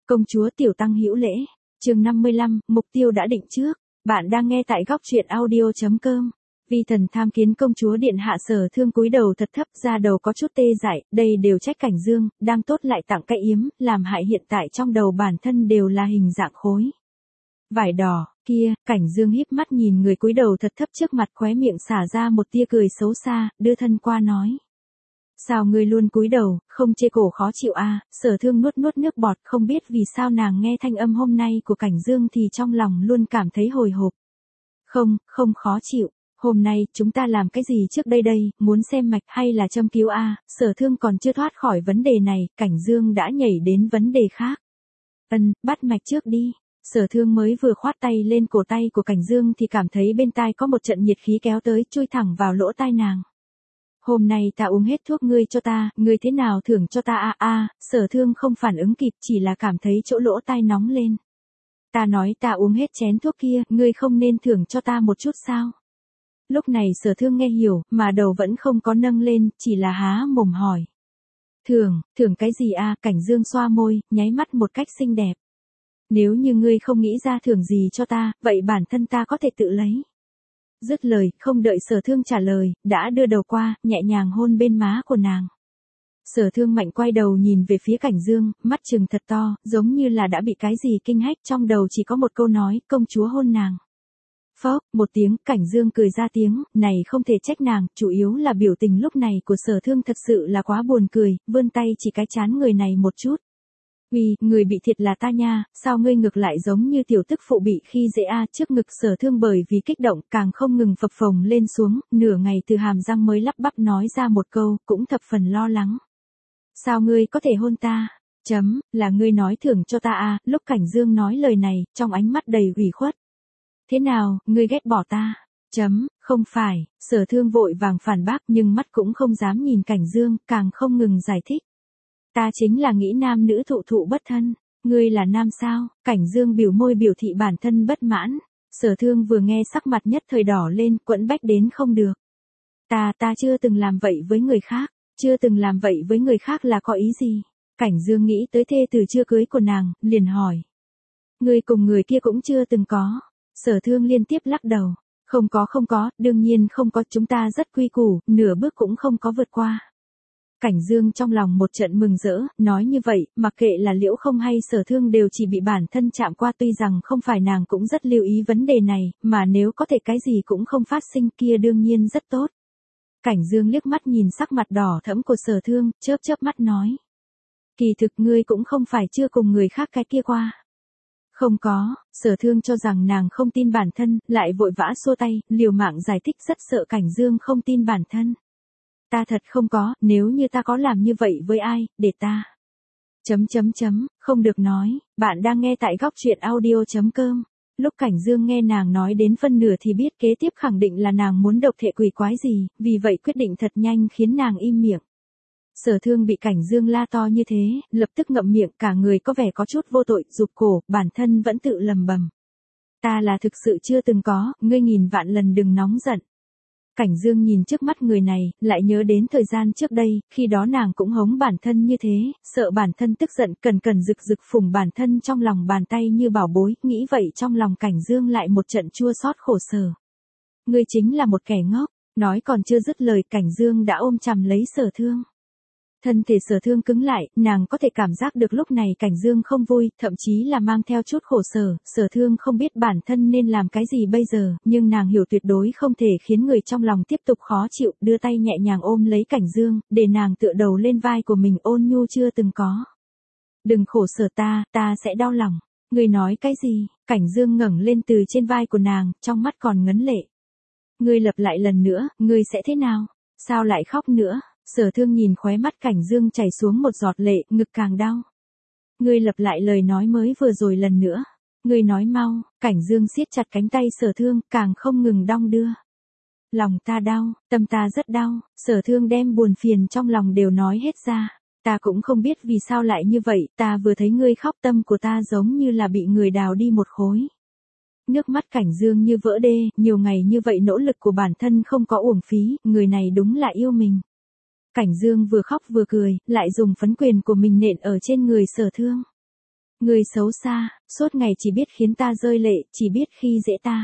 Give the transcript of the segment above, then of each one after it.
Công chúa Tiểu Tăng hữu lễ. Chương 55, mục tiêu đã định trước. Bạn đang nghe tại góc truyện audio.com. Vi thần tham kiến công chúa điện hạ. Sở Thương cúi đầu thật thấp, da đầu có chút tê dại, đây đều trách Cảnh Dương, đang tốt lại tặng cái yếm, làm hại hiện tại trong đầu bản thân đều là hình dạng khối vải đỏ. Kia, Cảnh Dương híp mắt nhìn người cúi đầu thật thấp trước mặt, khóe miệng xả ra một tia cười xấu xa, đưa thân qua nói: sao ngươi luôn cúi đầu, không chê cổ khó chịu à? Sở Thương nuốt nuốt nước bọt, không biết vì sao nàng nghe thanh âm hôm nay của Cảnh Dương thì trong lòng luôn cảm thấy hồi hộp. Không khó chịu. Hôm nay chúng ta làm cái gì trước đây đây, muốn xem mạch hay là châm cứu à? Sở Thương còn chưa thoát khỏi vấn đề này, Cảnh Dương đã nhảy đến vấn đề khác. Bắt mạch trước đi. Sở Thương mới vừa khoát tay lên cổ tay của Cảnh Dương thì cảm thấy bên tai có một trận nhiệt khí kéo tới, chui thẳng vào lỗ tai nàng. Hôm nay ta uống hết thuốc ngươi cho ta, ngươi thế nào thưởng cho ta à? Sở Thương không phản ứng kịp, chỉ là cảm thấy chỗ lỗ tai nóng lên. Ta nói ta uống hết chén thuốc kia, ngươi không nên thưởng cho ta một chút sao? Lúc này Sở Thương nghe hiểu, mà đầu vẫn không có nâng lên, chỉ là há mồm hỏi. Thưởng cái gì à? Cảnh Dương xoa môi, nháy mắt một cách xinh đẹp. Nếu như ngươi không nghĩ ra thưởng gì cho ta, vậy bản thân ta có thể tự lấy. Dứt lời, không đợi Sở Thương trả lời, đã đưa đầu qua, nhẹ nhàng hôn bên má của nàng. Sở Thương mạnh quay đầu nhìn về phía Cảnh Dương, mắt trừng thật to, giống như là đã bị cái gì kinh hách, trong đầu chỉ có một câu nói, công chúa hôn nàng. Phốc, một tiếng, Cảnh Dương cười ra tiếng, này không thể trách nàng, chủ yếu là biểu tình lúc này của Sở Thương thật sự là quá buồn cười, vươn tay chỉ cái trán người này một chút. Uy, người bị thiệt là ta nha, sao ngươi ngược lại giống như tiểu tức phụ bị khi dễ a? Trước ngực Sở Thương bởi vì kích động càng không ngừng phập phồng lên xuống, nửa ngày từ hàm răng mới lắp bắp nói ra một câu, cũng thập phần lo lắng. Sao ngươi có thể hôn ta? Là ngươi nói thưởng cho ta à? Lúc Cảnh Dương nói lời này, trong ánh mắt đầy ủy khuất. Thế nào, ngươi ghét bỏ ta? Không phải. Sở Thương vội vàng phản bác nhưng mắt cũng không dám nhìn Cảnh Dương, càng không ngừng giải thích. Ta chính là nghĩ nam nữ thụ bất thân. Ngươi là nam sao? Cảnh Dương biểu môi biểu thị bản thân bất mãn. Sở Thương vừa nghe sắc mặt nhất thời đỏ lên, quẫn bách đến không được. Ta chưa từng làm vậy với người khác. Chưa từng làm vậy với người khác là có ý gì? Cảnh Dương nghĩ tới thê từ chưa cưới của nàng, liền hỏi. Ngươi cùng người kia cũng chưa từng có. Sở Thương liên tiếp lắc đầu. Không có, đương nhiên không có, chúng ta rất quy củ, nửa bước cũng không có vượt qua. Cảnh Dương trong lòng một trận mừng rỡ, nói như vậy, mặc kệ là Liễu Không hay Sở Thương đều chỉ bị bản thân chạm qua, tuy rằng không phải nàng cũng rất lưu ý vấn đề này, mà nếu có thể cái gì cũng không phát sinh kia đương nhiên rất tốt. Cảnh Dương liếc mắt nhìn sắc mặt đỏ thẫm của Sở Thương, chớp mắt nói. Kỳ thực ngươi cũng không phải chưa cùng người khác cái kia qua. Không có. Sở Thương cho rằng nàng không tin bản thân, lại vội vã xua tay, liều mạng giải thích, rất sợ Cảnh Dương không tin bản thân. Ta thật không có, nếu như ta có làm như vậy với ai, để ta. Không được nói. Bạn đang nghe tại góc truyện audio.com. Lúc Cảnh Dương nghe nàng nói đến phân nửa thì biết kế tiếp khẳng định là nàng muốn độc thể quỷ quái gì, vì vậy quyết định thật nhanh khiến nàng im miệng. Sở Thương bị Cảnh Dương la to như thế, lập tức ngậm miệng, cả người có vẻ có chút vô tội, rụt cổ, bản thân vẫn tự lầm bầm. Ta là thực sự chưa từng có, ngươi nghìn vạn lần đừng nóng giận. Cảnh Dương nhìn trước mắt người này, lại nhớ đến thời gian trước đây, khi đó nàng cũng hống bản thân như thế, sợ bản thân tức giận, cần rực phủng bản thân trong lòng bàn tay như bảo bối, nghĩ vậy trong lòng Cảnh Dương lại một trận chua xót khổ sở. Ngươi chính là một kẻ ngốc, nói còn chưa dứt lời Cảnh Dương đã ôm chầm lấy Sở Thương. Thân thể Sở Thương cứng lại, nàng có thể cảm giác được lúc này Cảnh Dương không vui, thậm chí là mang theo chút khổ sở, Sở Thương không biết bản thân nên làm cái gì bây giờ, nhưng nàng hiểu tuyệt đối không thể khiến người trong lòng tiếp tục khó chịu, đưa tay nhẹ nhàng ôm lấy Cảnh Dương, để nàng tựa đầu lên vai của mình ôn nhu chưa từng có. Đừng khổ sở ta sẽ đau lòng. Ngươi nói cái gì? Cảnh Dương ngẩng lên từ trên vai của nàng, trong mắt còn ngấn lệ. Ngươi lặp lại lần nữa, ngươi sẽ thế nào? Sao lại khóc nữa? Sở Thương nhìn khóe mắt Cảnh Dương chảy xuống một giọt lệ, ngực càng đau. Ngươi lặp lại lời nói mới vừa rồi lần nữa. Ngươi nói mau. Cảnh Dương siết chặt cánh tay Sở Thương, càng không ngừng đong đưa. Lòng ta đau, tâm ta rất đau. Sở Thương đem buồn phiền trong lòng đều nói hết ra. Ta cũng không biết vì sao lại như vậy, ta vừa thấy ngươi khóc tâm của ta giống như là bị người đào đi một khối. Nước mắt Cảnh Dương như vỡ đê, nhiều ngày như vậy nỗ lực của bản thân không có uổng phí, người này đúng là yêu mình. Cảnh Dương vừa khóc vừa cười, lại dùng phấn quyền của mình nện ở trên người Sở Thương. Ngươi xấu xa, suốt ngày chỉ biết khiến ta rơi lệ, chỉ biết khi dễ ta.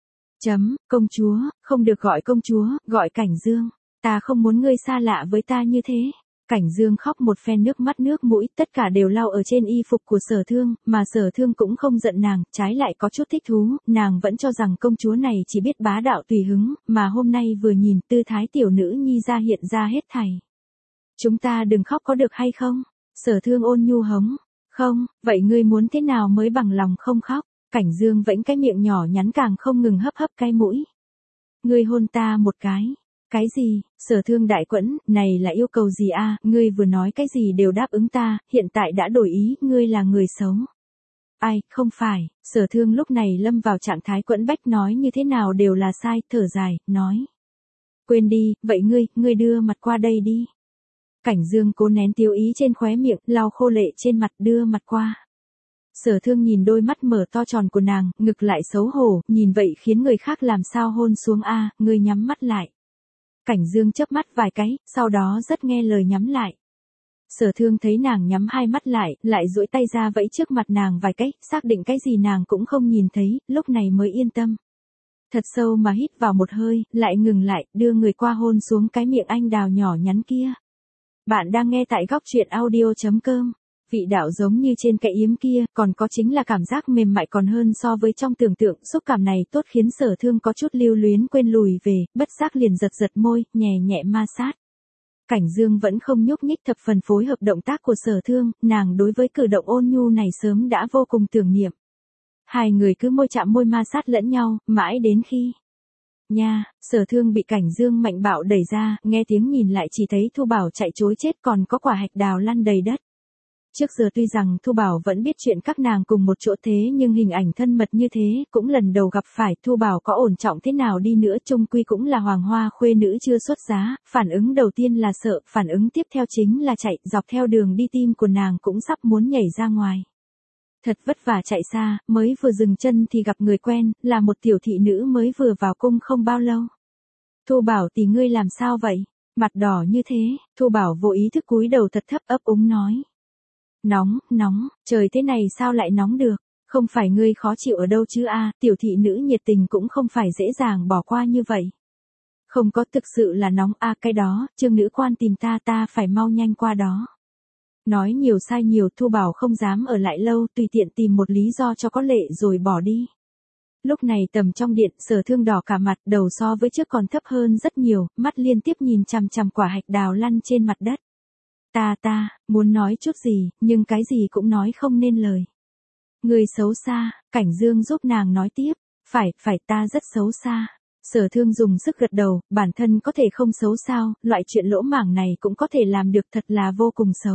Công chúa, không được gọi công chúa, gọi Cảnh Dương. Ta không muốn ngươi xa lạ với ta như thế. Cảnh Dương khóc một phen nước mắt nước mũi, tất cả đều lau ở trên y phục của Sở Thương, mà Sở Thương cũng không giận nàng, trái lại có chút thích thú, nàng vẫn cho rằng công chúa này chỉ biết bá đạo tùy hứng, mà hôm nay vừa nhìn tư thái tiểu nữ nhi ra hiện ra hết thảy. Chúng ta đừng khóc có được hay không? Sở Thương ôn nhu hống. Không, vậy ngươi muốn thế nào mới bằng lòng không khóc? Cảnh Dương vẫy cái miệng nhỏ nhắn càng không ngừng hấp hấp cái mũi. Ngươi hôn ta một cái. Cái gì? Sở Thương đại quẫn, này là yêu cầu gì a? Ngươi vừa nói cái gì đều đáp ứng ta, hiện tại đã đổi ý, ngươi là người xấu. Ai, không phải, Sở Thương lúc này lâm vào trạng thái quẫn bách, nói như thế nào đều là sai, thở dài, nói. Quên đi, vậy ngươi đưa mặt qua đây đi. Cảnh Dương cố nén tiêu ý trên khóe miệng, lau khô lệ trên mặt, đưa mặt qua. Sở Thương nhìn đôi mắt mở to tròn của nàng, ngực lại xấu hổ, nhìn vậy khiến người khác làm sao hôn xuống a, ngươi nhắm mắt lại. Cảnh Dương chớp mắt vài cái, sau đó rất nghe lời nhắm lại. Sở Thương thấy nàng nhắm hai mắt lại duỗi tay ra vẫy trước mặt nàng vài cái, xác định cái gì nàng cũng không nhìn thấy, lúc này mới yên tâm. Thật sâu mà hít vào một hơi, lại ngừng lại, đưa người qua hôn xuống cái miệng anh đào nhỏ nhắn kia. Bạn đang nghe tại góc truyện audio.com. Vị đạo giống như trên cái yếm kia, còn có chính là cảm giác mềm mại còn hơn so với trong tưởng tượng, xúc cảm này tốt khiến Sở Thương có chút lưu luyến quên lùi về, bất giác liền giật giật môi, nhẹ nhẹ ma sát. Cảnh Dương vẫn không nhúc nhích, thập phần phối hợp động tác của Sở Thương, nàng đối với cử động ôn nhu này sớm đã vô cùng tưởng niệm. Hai người cứ môi chạm môi ma sát lẫn nhau, mãi đến khi nha, Sở Thương bị Cảnh Dương mạnh bạo đẩy ra, nghe tiếng nhìn lại chỉ thấy Thu Bảo chạy trối chết, còn có quả hạch đào lăn đầy đất. Trước giờ tuy rằng Thu Bảo vẫn biết chuyện các nàng cùng một chỗ thế nhưng hình ảnh thân mật như thế cũng lần đầu gặp phải. Thu Bảo có ổn trọng thế nào đi nữa chung quy cũng là hoàng hoa khuê nữ chưa xuất giá, phản ứng đầu tiên là sợ, phản ứng tiếp theo chính là chạy, dọc theo đường đi tim của nàng cũng sắp muốn nhảy ra ngoài. Thật vất vả chạy xa, mới vừa dừng chân thì gặp người quen, là một tiểu thị nữ mới vừa vào cung không bao lâu. Thu Bảo tỷ ngươi làm sao vậy? Mặt đỏ như thế, Thu Bảo vô ý thức cúi đầu thật thấp ấp úng nói. Nóng, trời thế này sao lại nóng được, không phải ngươi khó chịu ở đâu chứ a? Tiểu thị nữ nhiệt tình cũng không phải dễ dàng bỏ qua như vậy. Không có, thực sự là nóng a, cái đó, Trương nữ quan tìm ta phải mau nhanh qua đó. Nói nhiều sai nhiều, Thu Bảo không dám ở lại lâu, tùy tiện tìm một lý do cho có lệ rồi bỏ đi. Lúc này tầm trong điện, Sở Thương đỏ cả mặt, đầu so với trước còn thấp hơn rất nhiều, mắt liên tiếp nhìn chằm chằm quả hạch đào lăn trên mặt đất. Ta, muốn nói chút gì, nhưng cái gì cũng nói không nên lời. Người xấu xa, Cảnh Dương giúp nàng nói tiếp, phải, ta rất xấu xa. Sở Thương dùng sức gật đầu, bản thân có thể không xấu sao, loại chuyện lỗ mãng này cũng có thể làm được, thật là vô cùng xấu.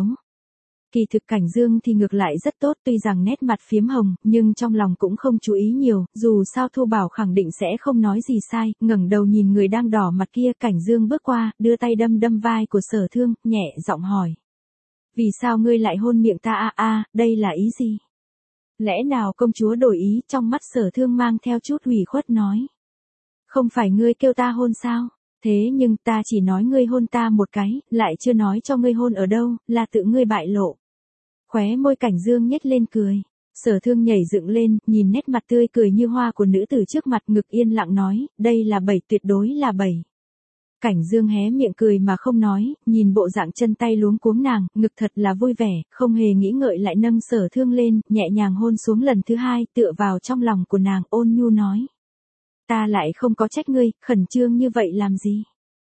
Kỳ thực Cảnh Dương thì ngược lại rất tốt, tuy rằng nét mặt phiếm hồng, nhưng trong lòng cũng không chú ý nhiều, dù sao Thu Bảo khẳng định sẽ không nói gì sai, ngẩng đầu nhìn người đang đỏ mặt kia, Cảnh Dương bước qua, đưa tay đâm vai của Sở Thương, nhẹ giọng hỏi. Vì sao ngươi lại hôn miệng ta đây là ý gì? Lẽ nào công chúa đổi ý? Trong mắt Sở Thương mang theo chút ủy khuất nói. Không phải ngươi kêu ta hôn sao? Thế nhưng ta chỉ nói ngươi hôn ta một cái, lại chưa nói cho ngươi hôn ở đâu, là tự ngươi bại lộ. Khóe môi Cảnh Dương nhếch lên cười. Sở Thương nhảy dựng lên, nhìn nét mặt tươi cười như hoa của nữ tử trước mặt, ngực yên lặng nói, đây là 7, tuyệt đối là 7. Cảnh Dương hé miệng cười mà không nói, nhìn bộ dạng chân tay luống cuống nàng, ngực thật là vui vẻ, không hề nghĩ ngợi lại nâng Sở Thương lên, nhẹ nhàng hôn xuống lần thứ hai, tựa vào trong lòng của nàng, ôn nhu nói. Ta lại không có trách ngươi, khẩn trương như vậy làm gì?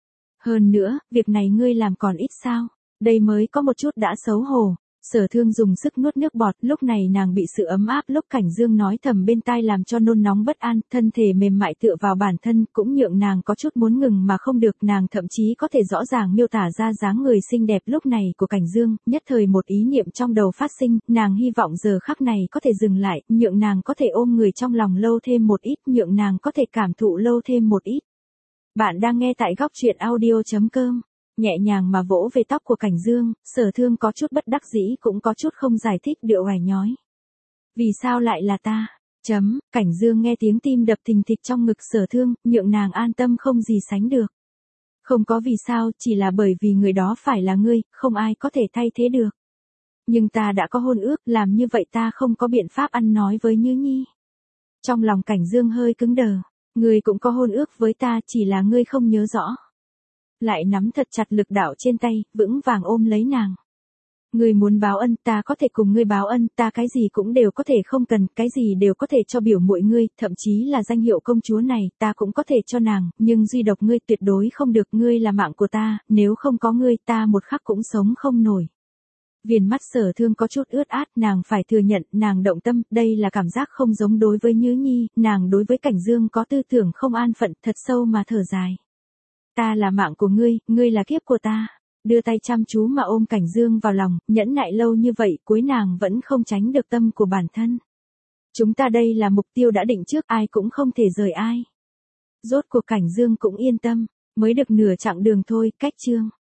Hơn nữa, việc này ngươi làm còn ít sao? Đây mới có một chút đã xấu hổ. Sở Thương dùng sức nuốt nước bọt, lúc này nàng bị sự ấm áp lúc Cảnh Dương nói thầm bên tai làm cho nôn nóng bất an, thân thể mềm mại tựa vào bản thân, cũng nhượng nàng có chút muốn ngừng mà không được, nàng thậm chí có thể rõ ràng miêu tả ra dáng người xinh đẹp lúc này của Cảnh Dương, nhất thời một ý niệm trong đầu phát sinh, nàng hy vọng giờ khắc này có thể dừng lại, nhượng nàng có thể ôm người trong lòng lâu thêm một ít, nhượng nàng có thể cảm thụ lâu thêm một ít. Bạn đang nghe tại góc truyện audio.com. Nhẹ nhàng mà vỗ về tóc của Cảnh Dương, Sở Thương có chút bất đắc dĩ cũng có chút không giải thích điệu oải nhói. Vì sao lại là ta? Cảnh Dương nghe tiếng tim đập thình thịch trong ngực Sở Thương, nhượng nàng an tâm không gì sánh được. Không có vì sao, chỉ là bởi vì người đó phải là ngươi, không ai có thể thay thế được. Nhưng ta đã có hôn ước, làm như vậy ta không có biện pháp ăn nói với Như Nhi. Trong lòng Cảnh Dương hơi cứng đờ. Ngươi cũng có hôn ước với ta, chỉ là ngươi không nhớ rõ. Lại nắm thật chặt lực đạo trên tay, vững vàng ôm lấy nàng. Ngươi muốn báo ân, ta có thể cùng ngươi báo ân, ta cái gì cũng đều có thể không cần, cái gì đều có thể cho biểu muội ngươi, thậm chí là danh hiệu công chúa này, ta cũng có thể cho nàng, nhưng duy độc ngươi tuyệt đối không được, ngươi là mạng của ta, nếu không có ngươi, ta một khắc cũng sống không nổi. Viền mắt Sở Thương có chút ướt át, nàng phải thừa nhận, nàng động tâm, đây là cảm giác không giống đối với Nhứ Nhi, nàng đối với Cảnh Dương có tư tưởng không an phận, thật sâu mà thở dài. Ta là mạng của ngươi, ngươi là kiếp của ta. Đưa tay chăm chú mà ôm Cảnh Dương vào lòng, nhẫn nại lâu như vậy, cuối nàng vẫn không tránh được tâm của bản thân. Chúng ta đây là mục tiêu đã định trước, ai cũng không thể rời ai. Rốt cuộc Cảnh Dương cũng yên tâm, mới được nửa chặng đường thôi, cách chương.